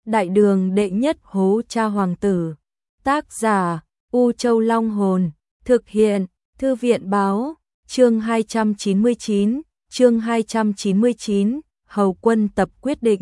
Đại đường đệ nhất hố cha hoàng tử. Tác giả U Châu Long Hồn. Thực hiện Thư viện Báo. Chương 299. Hầu quân tập quyết định.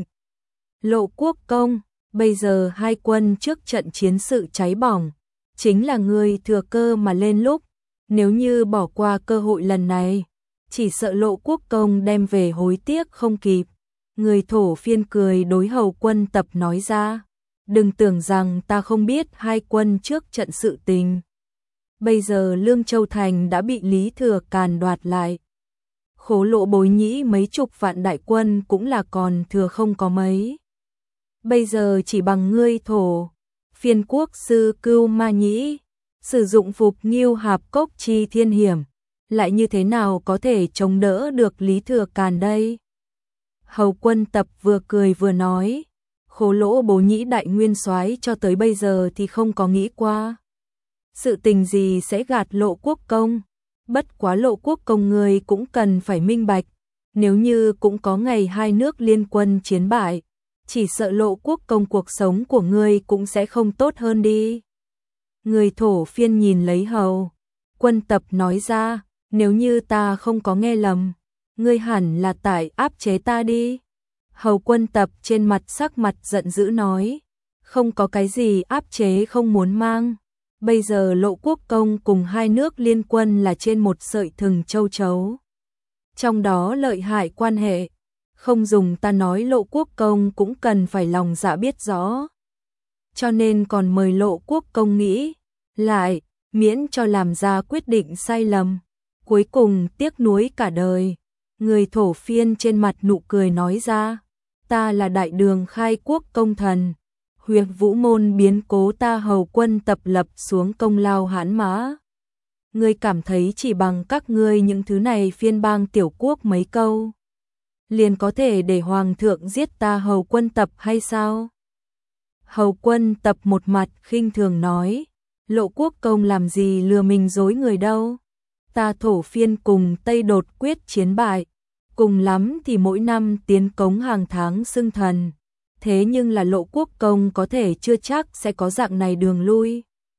Lộ quốc công, bây giờ hai quân trước trận chiến sự cháy bỏng, chính là người thừa cơ mà lên lúc. Nếu như bỏ qua cơ hội lần này, chỉ sợ Lộ quốc công đem về hối tiếc không kịp. Người Thổ Phiên cười đối Hầu quân tập nói ra, đừng tưởng rằng ta không biết hai quân trước trận sự tình. Bây giờ Lương Châu Thành đã bị Lý Thừa Càn đoạt lại. Khố Lộ Bối Nhĩ mấy chục vạn đại quân cũng là còn thừa không có mấy. Bây giờ chỉ bằng ngươi Thổ Phiên quốc sư Cưu Ma Nhĩ sử dụng Phục Nghiêu Hạp Cốc chi thiên hiểm, lại như thế nào có thể chống đỡ được Lý Thừa Càn đây? Hầu quân tập vừa cười vừa nói, Khố Lỗ Bố Nhĩ đại nguyên soái cho tới bây giờ thì không có nghĩ qua sự tình gì sẽ gạt Lộ quốc công. Bất quá Lộ quốc công người cũng cần phải minh bạch, nếu như cũng có ngày hai nước liên quân chiến bại, chỉ sợ Lộ quốc công cuộc sống của ngươi cũng sẽ không tốt hơn đi. Người Thổ Phiên nhìn lấy Hầu quân tập nói ra, nếu như ta không có nghe lầm, ngươi hẳn là tại áp chế ta đi. Hầu quân tập trên mặt sắc mặt giận dữ nói, không có cái gì áp chế không muốn mang. Bây giờ Lộ quốc công cùng hai nước liên quân là trên một sợi thừng châu chấu. Trong đó lợi hại quan hệ, không dùng ta nói Lộ quốc công cũng cần phải lòng dạ biết rõ. Cho nên còn mời Lộ quốc công nghĩ lại, miễn cho làm ra quyết định sai lầm, cuối cùng tiếc nuối cả đời. Người Thổ Phiên trên mặt nụ cười nói ra, ta là đại đường khai quốc công thần, Huyệt Vũ môn biến cố ta Hầu quân tập lập xuống công lao hãn mã. Ngươi cảm thấy chỉ bằng các ngươi những thứ này phiên bang tiểu quốc mấy câu liền có thể để hoàng thượng giết ta Hầu quân tập hay sao? Hầu quân tập một mặt khinh thường nói, Lộ quốc công làm gì lừa mình dối người đâu. Ta Thổ Phiên cùng Tây đột quyết chiến bại, cùng lắm thì mỗi năm tiến cống hàng tháng xưng thần. Thế nhưng là Lộ quốc công có thể chưa chắc sẽ có dạng này đường lui.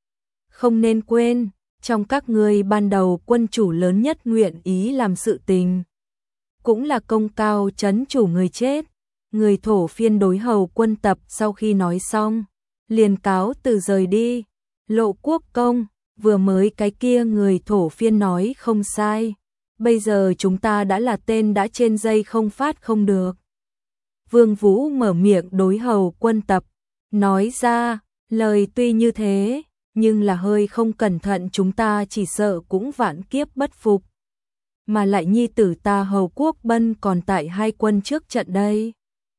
Không nên quên, trong các ngươi ban đầu quân chủ lớn nhất nguyện ý làm sự tình, cũng là công cao trấn chủ người chết. Người Thổ Phiên đối Hầu quân tập sau khi nói xong, liền cáo từ rời đi. Lộ quốc công, vừa mới cái kia người Thổ Phiên nói không sai, bây giờ chúng ta đã là tên đã trên dây không phát không được. Vương Vũ mở miệng đối Hầu quân tập, nói ra, lời tuy như thế, nhưng là hơi không cẩn thận chúng ta chỉ sợ cũng vạn kiếp bất phục. Mà lại nhi tử ta Hầu Quốc Bân còn tại hai quân trước trận đây.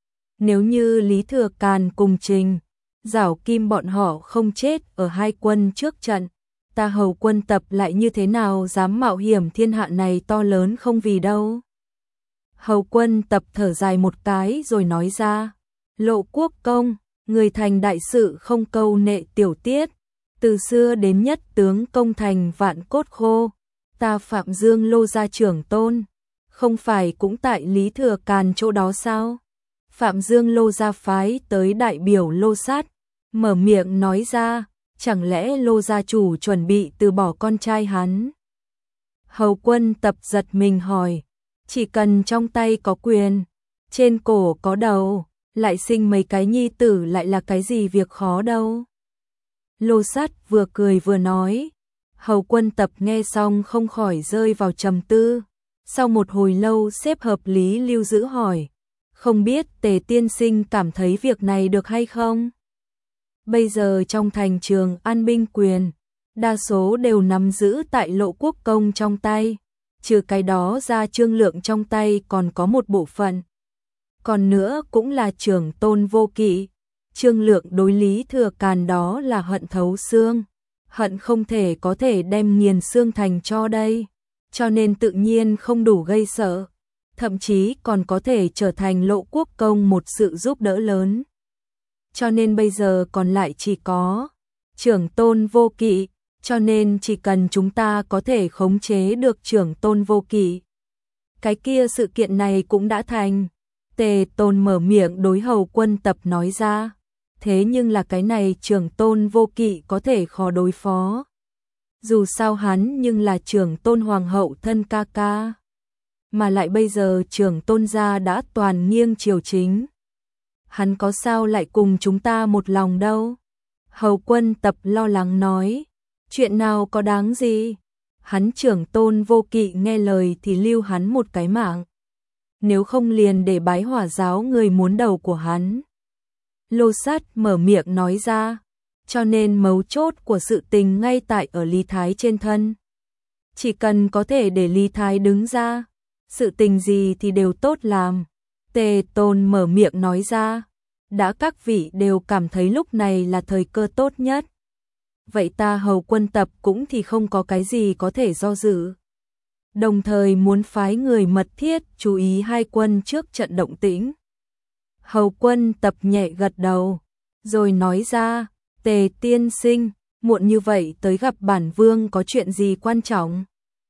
Nếu như Lý Thừa Càn cùng Trình Giảo Kim bọn họ không chết ở hai quân trước trận, ta Hầu quân tập lại như thế nào dám mạo hiểm thiên hạ này to lớn không vì đâu. Hầu quân tập thở dài một cái rồi nói ra, Lộ quốc công, người thành đại sự không câu nệ tiểu tiết, từ xưa đến nhất tướng công thành vạn cốt khô, ta Phạm Dương Lô gia trưởng tôn, không phải cũng tại Lý Thừa Càn chỗ đó sao? Phạm Dương Lô gia phái tới đại biểu Lô Sát, mở miệng nói ra, chẳng lẽ Lô gia chủ chuẩn bị từ bỏ con trai hắn? Hầu quân tập giật mình hỏi, chỉ cần trong tay có quyền, trên cổ có đầu, lại sinh mấy cái nhi tử lại là cái gì việc khó đâu. Lô Sát vừa cười vừa nói. Hầu quân tập nghe xong không khỏi rơi vào trầm tư. Sau một hồi lâu xếp hợp lý lưu giữ hỏi, không biết Tề tiên sinh cảm thấy việc này được hay không? Bây giờ trong thành Trường An binh quyền, đa số đều nắm giữ tại Lộ quốc công trong tay. Trừ cái đó ra Trương Lượng trong tay còn có một bộ phận. Còn nữa cũng là trưởng tôn vô kỵ. Trương Lượng đối Lý Thừa Càn đó là hận thấu xương. Hận không thể có thể đem nghiền xương thành cho đây. Cho nên tự nhiên không đủ gây sợ. Thậm chí còn có thể trở thành Lộ quốc công một sự giúp đỡ lớn. Cho nên bây giờ còn lại chỉ có trưởng tôn vô kỵ. Cho nên chỉ cần chúng ta có thể khống chế được trưởng tôn vô kỵ, cái kia sự kiện này cũng đã thành. Tề Tôn mở miệng đối Hầu quân tập nói ra, thế nhưng là cái này Trưởng Tôn Vô Kỵ có thể khó đối phó. Dù sao hắn nhưng là Trưởng Tôn Hoàng hậu thân ca ca. Mà lại bây giờ Trưởng Tôn gia đã toàn nghiêng triều chính. Hắn có sao lại cùng chúng ta một lòng đâu. Hầu Quân Tập lo lắng nói, chuyện nào có đáng gì. Hắn Trưởng Tôn Vô Kỵ nghe lời thì lưu hắn một cái mạng. Nếu không liền để bái Hỏa giáo người muốn đầu của hắn. Lô Sát mở miệng nói ra, cho nên mấu chốt của sự tình ngay tại ở Lý Thái trên thân. Chỉ cần có thể để Lý Thái đứng ra, sự tình gì thì đều tốt làm. Tề Tôn mở miệng nói ra, đã các vị đều cảm thấy lúc này là thời cơ tốt nhất. Vậy ta Hầu Quân Tập cũng thì không có cái gì có thể do dự. Đồng thời muốn phái người mật thiết chú ý hai quân trước trận động tĩnh. Hầu Quân Tập nhẹ gật đầu, rồi nói ra, Tề tiên sinh, muộn như vậy tới gặp bản vương có chuyện gì quan trọng?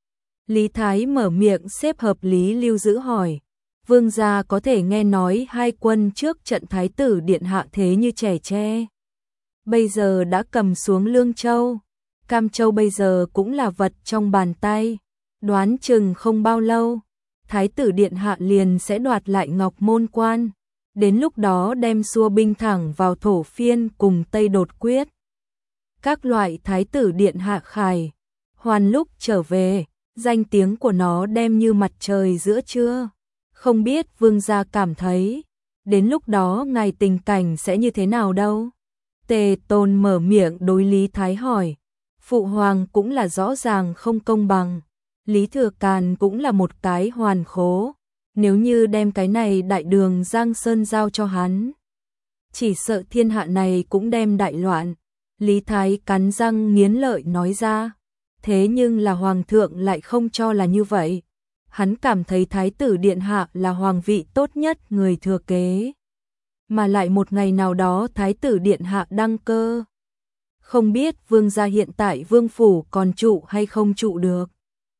Lý Thái mở miệng xếp hợp lý lưu giữ hỏi, vương gia có thể nghe nói hai quân trước trận thái tử điện hạ thế như trẻ tre. Bây giờ đã cầm xuống Lương Châu, Cam Châu bây giờ cũng là vật trong bàn tay, đoán chừng không bao lâu, thái tử điện hạ liền sẽ đoạt lại Ngọc Môn Quan, đến lúc đó đem xua binh thẳng vào Thổ Phiên cùng Tây Đột Quyết. Các loại thái tử điện hạ khải, hoàn lúc trở về, danh tiếng của nó đem như mặt trời giữa trưa. Không biết vương gia cảm thấy, đến lúc đó ngài tình cảnh sẽ như thế nào đâu? Tề Tôn mở miệng đối Lý Thái hỏi, Phụ Hoàng cũng là rõ ràng không công bằng, Lý Thừa Càn cũng là một cái hoàn khố, nếu như đem cái này đại đường Giang Sơn giao cho hắn, chỉ sợ thiên hạ này cũng đem đại loạn. Lý Thái cắn răng nghiến lợi nói ra, thế nhưng là Hoàng thượng lại không cho là như vậy. Hắn cảm thấy thái tử điện hạ là hoàng vị tốt nhất người thừa kế. Mà lại một ngày nào đó thái tử điện hạ đăng cơ. Không biết vương gia hiện tại vương phủ còn trụ hay không trụ được.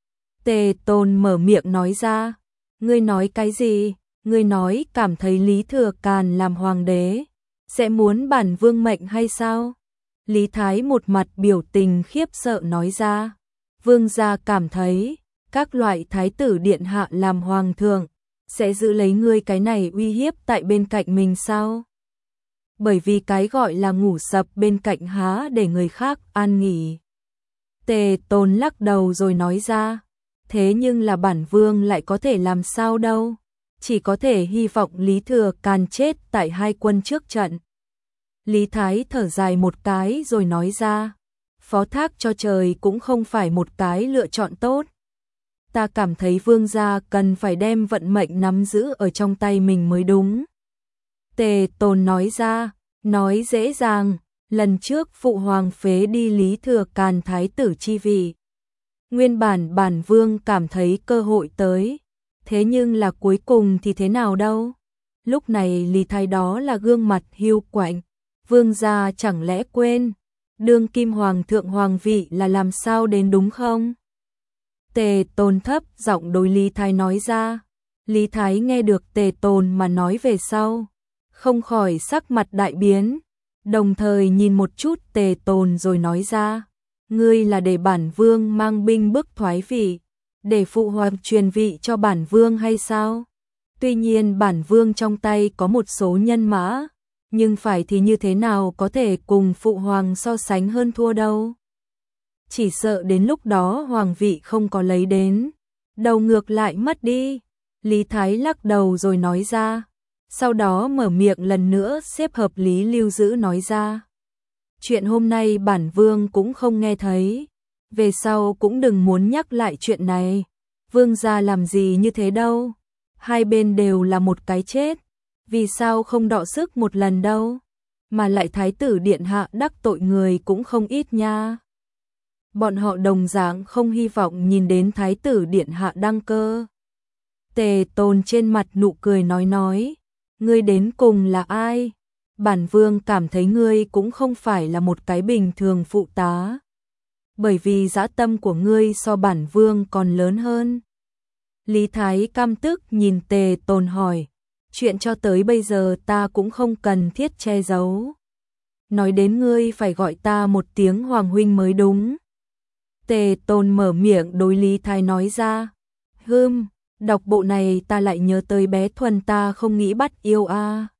Tề Tôn mở miệng nói ra, ngươi nói cái gì? Ngươi nói cảm thấy Lý Thừa Càn làm hoàng đế, sẽ muốn bản vương mệnh hay sao? Lý Thái một mặt biểu tình khiếp sợ nói ra, vương gia cảm thấy các loại thái tử điện hạ làm hoàng thượng, sẽ giữ lấy ngươi cái này uy hiếp tại bên cạnh mình sao? Bởi vì cái gọi là ngủ sập bên cạnh há để người khác an nghỉ. Tề Tôn lắc đầu rồi nói ra, thế nhưng là bản vương lại có thể làm sao đâu, chỉ có thể hy vọng Lý Thừa Càn chết tại hai quân trước trận. Lý Thái thở dài một cái rồi nói ra, phó thác cho trời cũng không phải một cái lựa chọn tốt. Ta cảm thấy vương gia cần phải đem vận mệnh nắm giữ ở trong tay mình mới đúng. Tề Tôn nói ra, nói dễ dàng, lần trước Phụ Hoàng phế đi Lý Thừa Càn thái tử chi vị. Nguyên bản vương cảm thấy cơ hội tới, thế nhưng là cuối cùng thì thế nào đâu. Lúc này Lý Thái đó là gương mặt hiu quạnh, vương gia chẳng lẽ quên, đương kim hoàng thượng hoàng vị là làm sao đến đúng không? Tề Tôn thấp giọng đối Lý Thái nói ra. Lý Thái nghe được Tề Tôn mà nói về sau, không khỏi sắc mặt đại biến, đồng thời nhìn một chút Tề Tôn rồi nói ra, ngươi là để bản vương mang binh bức thoái vị, để Phụ Hoàng truyền vị cho bản vương hay sao? Tuy nhiên bản vương trong tay có một số nhân mã, nhưng phải thì như thế nào có thể cùng Phụ Hoàng so sánh hơn thua đâu. Chỉ sợ đến lúc đó hoàng vị không có lấy đến, đầu ngược lại mất đi. Lý Thái lắc đầu rồi nói ra, sau đó mở miệng lần nữa xếp hợp lý lưu giữ nói ra. Chuyện hôm nay bản vương cũng không nghe thấy, về sau cũng đừng muốn nhắc lại chuyện này, vương gia làm gì như thế đâu, hai bên đều là một cái chết, vì sao không đọ sức một lần đâu, mà lại thái tử điện hạ đắc tội người cũng không ít nha. Bọn họ đồng dạng không hy vọng nhìn đến thái tử điện hạ đăng cơ. Tề Tôn trên mặt nụ cười nói, ngươi đến cùng là ai? Bản vương cảm thấy ngươi cũng không phải là một cái bình thường phụ tá. Bởi vì dã tâm của ngươi so bản vương còn lớn hơn. Lý Thái căm tức nhìn Tề Tôn hỏi, chuyện cho tới bây giờ ta cũng không cần thiết che giấu. nói đến ngươi phải gọi ta một tiếng Hoàng huynh mới đúng. Tề Tôn mở miệng đối Lý Thái nói ra. Đọc bộ này ta lại nhớ tới bé Thuần ta không nghĩ bắt yêu a.